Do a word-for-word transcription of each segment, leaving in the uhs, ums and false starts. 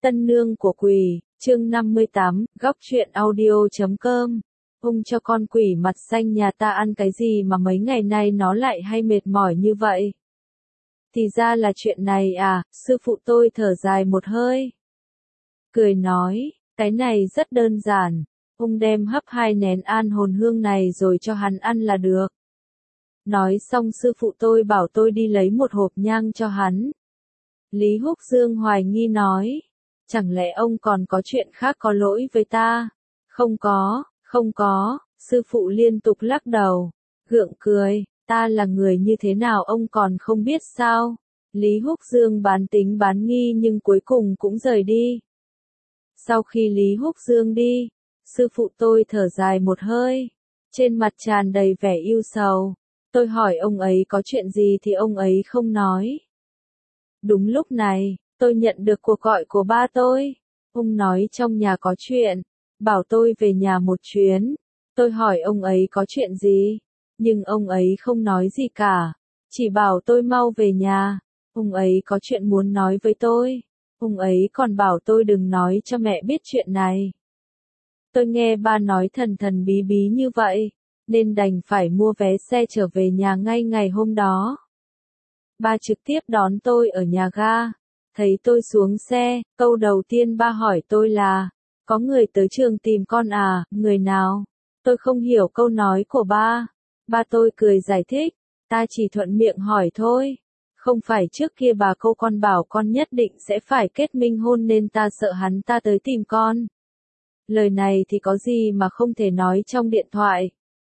Tân nương của quỷ, chương năm mươi tám, góc truyện audio chấm com. Ông cho con quỷ mặt xanh nhà ta ăn cái gì mà mấy ngày nay nó lại hay mệt mỏi như vậy? Thì ra là chuyện này à, sư phụ tôi thở dài một hơi. Cười nói, cái này rất đơn giản, ông đem hấp hai nén an hồn hương này rồi cho hắn ăn là được. Nói xong sư phụ tôi bảo tôi đi lấy một hộp nhang cho hắn. Lý Húc Dương hoài nghi nói, chẳng lẽ ông còn có chuyện khác có lỗi với ta? Không có, không có, sư phụ liên tục lắc đầu, gượng cười, ta là người như thế nào ông còn không biết sao? Lý Húc Dương bán tính bán nghi nhưng cuối cùng cũng rời đi. Sau khi Lý Húc Dương đi, sư phụ tôi thở dài một hơi, trên mặt tràn đầy vẻ ưu sầu. Tôi hỏi ông ấy có chuyện gì thì ông ấy không nói. Đúng lúc này, tôi nhận được cuộc gọi của ba tôi. Ông nói trong nhà có chuyện, bảo tôi về nhà một chuyến. Tôi hỏi ông ấy có chuyện gì, nhưng ông ấy không nói gì cả, chỉ bảo tôi mau về nhà. Ông ấy có chuyện muốn nói với tôi. Ông ấy còn bảo tôi đừng nói cho mẹ biết chuyện này. Tôi nghe ba nói thần thần bí bí như vậy, nên đành phải mua vé xe trở về nhà ngay ngày hôm đó. Ba trực tiếp đón tôi ở nhà ga. Thấy tôi xuống xe, câu đầu tiên ba hỏi tôi là, có người tới trường tìm con à, người nào? Tôi không hiểu câu nói của ba. Ba tôi cười giải thích, ta chỉ thuận miệng hỏi thôi. Không phải trước kia bà cô con bảo con nhất định sẽ phải kết minh hôn nên ta sợ hắn ta tới tìm con. Lời này thì có gì mà không thể nói trong điện thoại.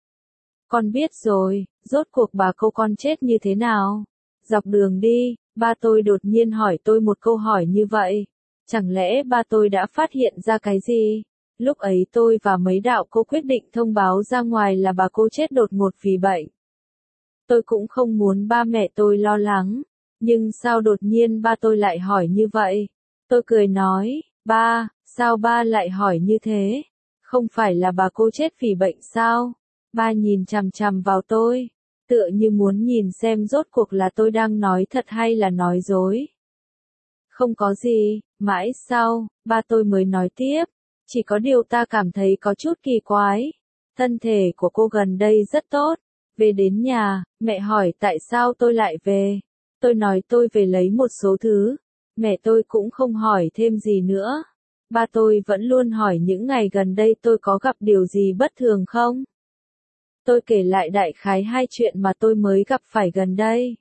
Con biết rồi, rốt cuộc bà cô con chết như thế nào? Dọc đường đi, ba tôi đột nhiên hỏi tôi một câu hỏi như vậy. Chẳng lẽ ba tôi đã phát hiện ra cái gì? Lúc ấy tôi và mấy đạo cô quyết định thông báo ra ngoài là bà cô chết đột ngột vì bệnh. Tôi cũng không muốn ba mẹ tôi lo lắng, nhưng sao đột nhiên ba tôi lại hỏi như vậy? Tôi cười nói, ba, sao ba lại hỏi như thế? Không phải là bà cô chết vì bệnh sao? Ba nhìn chằm chằm vào tôi, tựa như muốn nhìn xem rốt cuộc là tôi đang nói thật hay là nói dối. Không có gì, mãi sau, ba tôi mới nói tiếp, chỉ có điều ta cảm thấy có chút kỳ quái. Thân thể của cô gần đây rất tốt. Về đến nhà, mẹ hỏi tại sao tôi lại về. Tôi nói tôi về lấy một số thứ. Mẹ tôi cũng không hỏi thêm gì nữa. Ba tôi vẫn luôn hỏi những ngày gần đây tôi có gặp điều gì bất thường không. Tôi kể lại đại khái hai chuyện mà tôi mới gặp phải gần đây.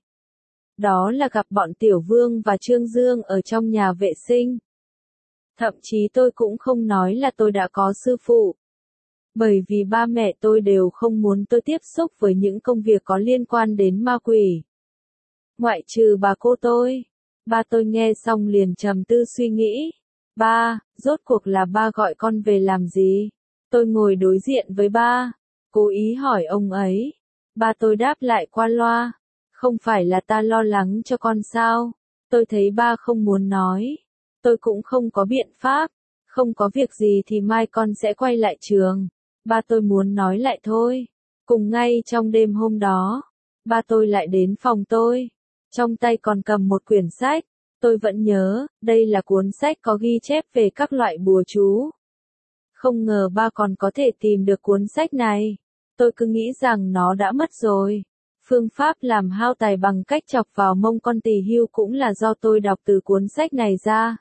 Đó là gặp bọn Tiểu Vương và Trương Dương ở trong nhà vệ sinh. Thậm chí tôi cũng không nói là tôi đã có sư phụ. Bởi vì ba mẹ tôi đều không muốn tôi tiếp xúc với những công việc có liên quan đến ma quỷ. Ngoại trừ bà cô tôi. Ba tôi nghe xong liền trầm tư suy nghĩ. Ba, rốt cuộc là ba gọi con về làm gì? Tôi ngồi đối diện với ba, cố ý hỏi ông ấy. Ba tôi đáp lại qua loa. Không phải là ta lo lắng cho con sao? Tôi thấy ba không muốn nói. Tôi cũng không có biện pháp. Không có việc gì thì mai con sẽ quay lại trường. Ba tôi muốn nói lại thôi. Cùng ngay trong đêm hôm đó, ba tôi lại đến phòng tôi. Trong tay còn cầm một quyển sách. Tôi vẫn nhớ, đây là cuốn sách có ghi chép về các loại bùa chú. Không ngờ ba còn có thể tìm được cuốn sách này. Tôi cứ nghĩ rằng nó đã mất rồi. Phương pháp làm hao tài bằng cách chọc vào mông con tỳ hưu cũng là do tôi đọc từ cuốn sách này ra.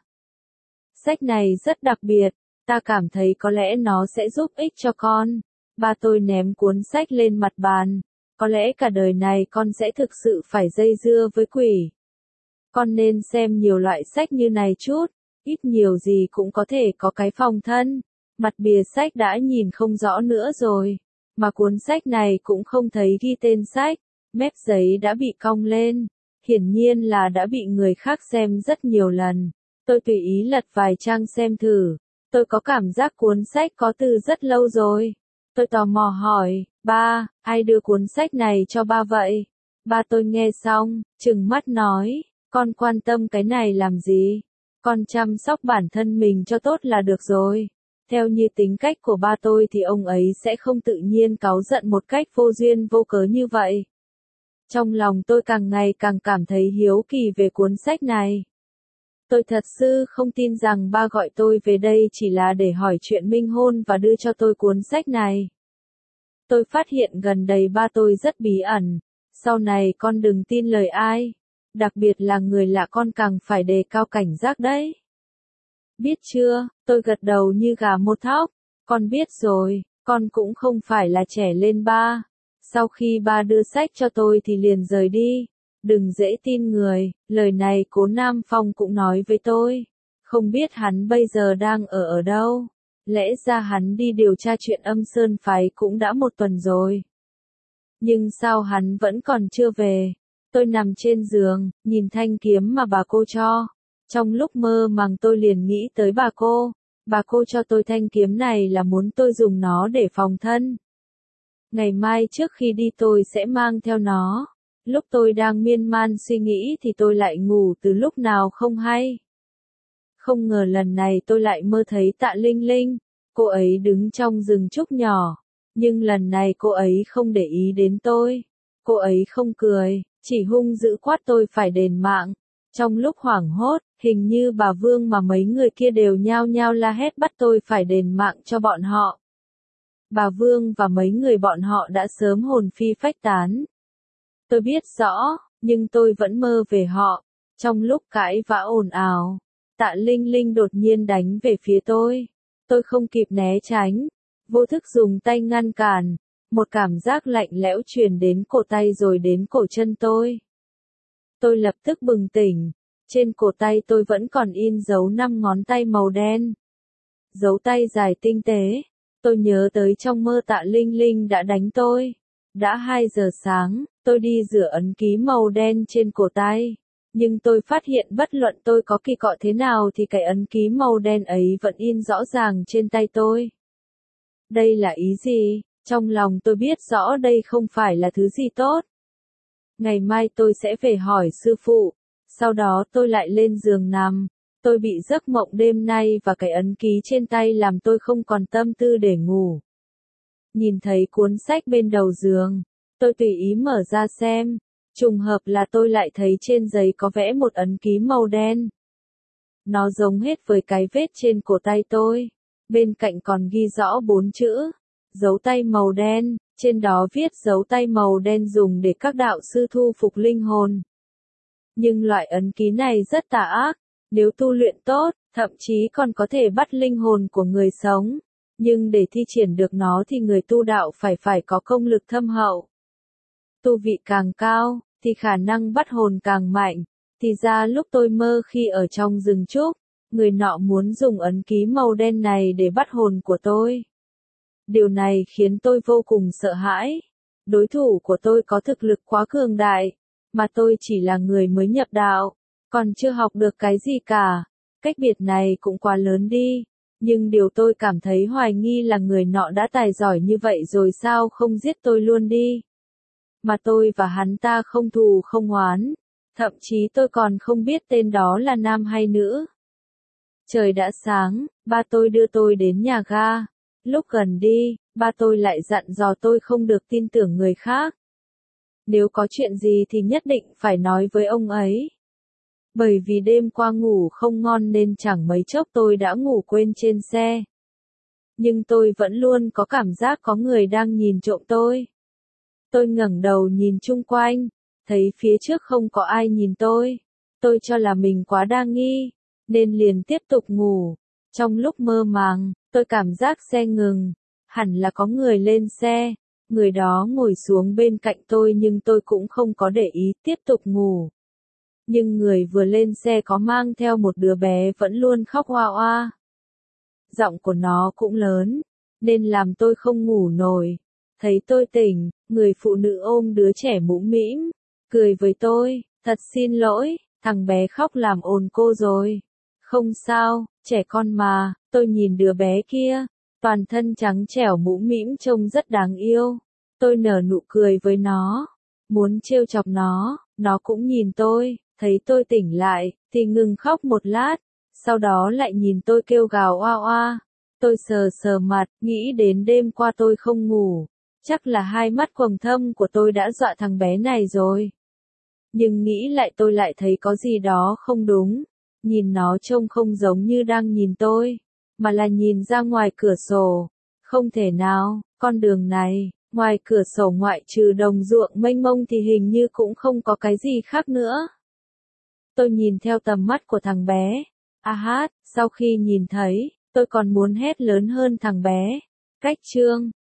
Sách này rất đặc biệt, ta cảm thấy có lẽ nó sẽ giúp ích cho con. Ba tôi ném cuốn sách lên mặt bàn. Có lẽ cả đời này con sẽ thực sự phải dây dưa với quỷ. Con nên xem nhiều loại sách như này chút, ít nhiều gì cũng có thể có cái phòng thân. Mặt bìa sách đã nhìn không rõ nữa rồi, mà cuốn sách này cũng không thấy ghi tên sách, mép giấy đã bị cong lên, hiển nhiên là đã bị người khác xem rất nhiều lần. Tôi tùy ý lật vài trang xem thử, tôi có cảm giác cuốn sách có từ rất lâu rồi. Tôi tò mò hỏi, ba, ai đưa cuốn sách này cho ba vậy? Ba tôi nghe xong, trừng mắt nói, con quan tâm cái này làm gì? Con chăm sóc bản thân mình cho tốt là được rồi. Theo như tính cách của ba tôi thì ông ấy sẽ không tự nhiên cáu giận một cách vô duyên vô cớ như vậy. Trong lòng tôi càng ngày càng cảm thấy hiếu kỳ về cuốn sách này. Tôi thật sự không tin rằng ba gọi tôi về đây chỉ là để hỏi chuyện minh hôn và đưa cho tôi cuốn sách này. Tôi phát hiện gần đây ba tôi rất bí ẩn. Sau này con đừng tin lời ai. Đặc biệt là người lạ, con càng phải đề cao cảnh giác đấy. Biết chưa, tôi gật đầu như gà mổ thóc. Con biết rồi, con cũng không phải là trẻ lên ba. Sau khi ba đưa sách cho tôi thì liền rời đi. Đừng dễ tin người, lời này Cố Nam Phong cũng nói với tôi. Không biết hắn bây giờ đang ở ở đâu. Lẽ ra hắn đi điều tra chuyện Âm Sơn phái cũng đã một tuần rồi. Nhưng sao hắn vẫn còn chưa về? Tôi nằm trên giường, nhìn thanh kiếm mà bà cô cho. Trong lúc mơ màng tôi liền nghĩ tới bà cô. Bà cô cho tôi thanh kiếm này là muốn tôi dùng nó để phòng thân. Ngày mai trước khi đi tôi sẽ mang theo nó. Lúc tôi đang miên man suy nghĩ thì tôi lại ngủ từ lúc nào không hay. Không ngờ lần này tôi lại mơ thấy Tạ Linh Linh. Cô ấy đứng trong rừng trúc nhỏ. Nhưng lần này cô ấy không để ý đến tôi. Cô ấy không cười, chỉ hung dữ quát tôi phải đền mạng. Trong lúc hoảng hốt, hình như bà Vương mà mấy người kia đều nhao nhao la hét bắt tôi phải đền mạng cho bọn họ. Bà Vương và mấy người bọn họ đã sớm hồn phi phách tán. Tôi biết rõ, nhưng tôi vẫn mơ về họ. Trong lúc cãi vã ồn ào, Tạ Linh Linh đột nhiên đánh về phía tôi. Tôi không kịp né tránh, vô thức dùng tay ngăn cản. Một cảm giác lạnh lẽo truyền đến cổ tay rồi đến cổ chân tôi. Tôi lập tức bừng tỉnh. Trên cổ tay tôi vẫn còn in dấu năm ngón tay màu đen. Dấu tay dài tinh tế. Tôi nhớ tới trong mơ Tạ Linh Linh đã đánh tôi. Đã hai giờ sáng, tôi đi rửa ấn ký màu đen trên cổ tay. Nhưng tôi phát hiện bất luận tôi có kỳ cọ thế nào thì cái ấn ký màu đen ấy vẫn in rõ ràng trên tay tôi. Đây là ý gì? Trong lòng tôi biết rõ đây không phải là thứ gì tốt. Ngày mai tôi sẽ về hỏi sư phụ. Sau đó tôi lại lên giường nằm. Tôi bị giấc mộng đêm nay và cái ấn ký trên tay làm tôi không còn tâm tư để ngủ. Nhìn thấy cuốn sách bên đầu giường, tôi tùy ý mở ra xem. Trùng hợp là tôi lại thấy trên giấy có vẽ một ấn ký màu đen. Nó giống hết với cái vết trên cổ tay tôi. Bên cạnh còn ghi rõ bốn chữ. Dấu tay màu đen, trên đó viết dấu tay màu đen dùng để các đạo sư thu phục linh hồn. Nhưng loại ấn ký này rất tà ác. Nếu tu luyện tốt, thậm chí còn có thể bắt linh hồn của người sống. Nhưng để thi triển được nó thì người tu đạo phải phải có công lực thâm hậu. Tu vị càng cao, thì khả năng bắt hồn càng mạnh. Thì ra lúc tôi mơ khi ở trong rừng trúc, người nọ muốn dùng ấn ký màu đen này để bắt hồn của tôi. Điều này khiến tôi vô cùng sợ hãi. Đối thủ của tôi có thực lực quá cường đại, mà tôi chỉ là người mới nhập đạo, còn chưa học được cái gì cả. Cách biệt này cũng quá lớn đi. Nhưng điều tôi cảm thấy hoài nghi là người nọ đã tài giỏi như vậy rồi sao không giết tôi luôn đi. Mà tôi và hắn ta không thù không oán. Thậm chí tôi còn không biết tên đó là nam hay nữ. Trời đã sáng, ba tôi đưa tôi đến nhà ga. Lúc gần đi, ba tôi lại dặn dò tôi không được tin tưởng người khác. Nếu có chuyện gì thì nhất định phải nói với ông ấy. Bởi vì đêm qua ngủ không ngon nên chẳng mấy chốc tôi đã ngủ quên trên xe. Nhưng tôi vẫn luôn có cảm giác có người đang nhìn trộm tôi. Tôi ngẩng đầu nhìn chung quanh, thấy phía trước không có ai nhìn tôi. Tôi cho là mình quá đa nghi, nên liền tiếp tục ngủ. Trong lúc mơ màng, tôi cảm giác xe ngừng, hẳn là có người lên xe. Người đó ngồi xuống bên cạnh tôi nhưng tôi cũng không có để ý, tiếp tục ngủ. Nhưng người vừa lên xe có mang theo một đứa bé vẫn luôn khóc oa oa. Giọng của nó cũng lớn, nên làm tôi không ngủ nổi. Thấy tôi tỉnh, người phụ nữ ôm đứa trẻ mũm mĩm, cười với tôi, thật xin lỗi, thằng bé khóc làm ồn cô rồi. Không sao, trẻ con mà. Tôi nhìn đứa bé kia, toàn thân trắng trẻo mũm mĩm trông rất đáng yêu. Tôi nở nụ cười với nó, muốn trêu chọc nó, nó cũng nhìn tôi, thấy tôi tỉnh lại, thì ngừng khóc một lát, sau đó lại nhìn tôi kêu gào oa oa. Tôi sờ sờ mặt, nghĩ đến đêm qua tôi không ngủ, chắc là hai mắt quầng thâm của tôi đã dọa thằng bé này rồi. Nhưng nghĩ lại tôi lại thấy có gì đó không đúng. nhìn nó trông không giống như đang nhìn tôi, mà là nhìn ra ngoài cửa sổ. Không thể nào, con đường này, ngoài cửa sổ ngoại trừ đồng ruộng mênh mông thì hình như cũng không có cái gì khác nữa. Tôi nhìn theo tầm mắt của thằng bé. A hát, sau khi nhìn thấy, tôi còn muốn hét lớn hơn thằng bé. Cách chương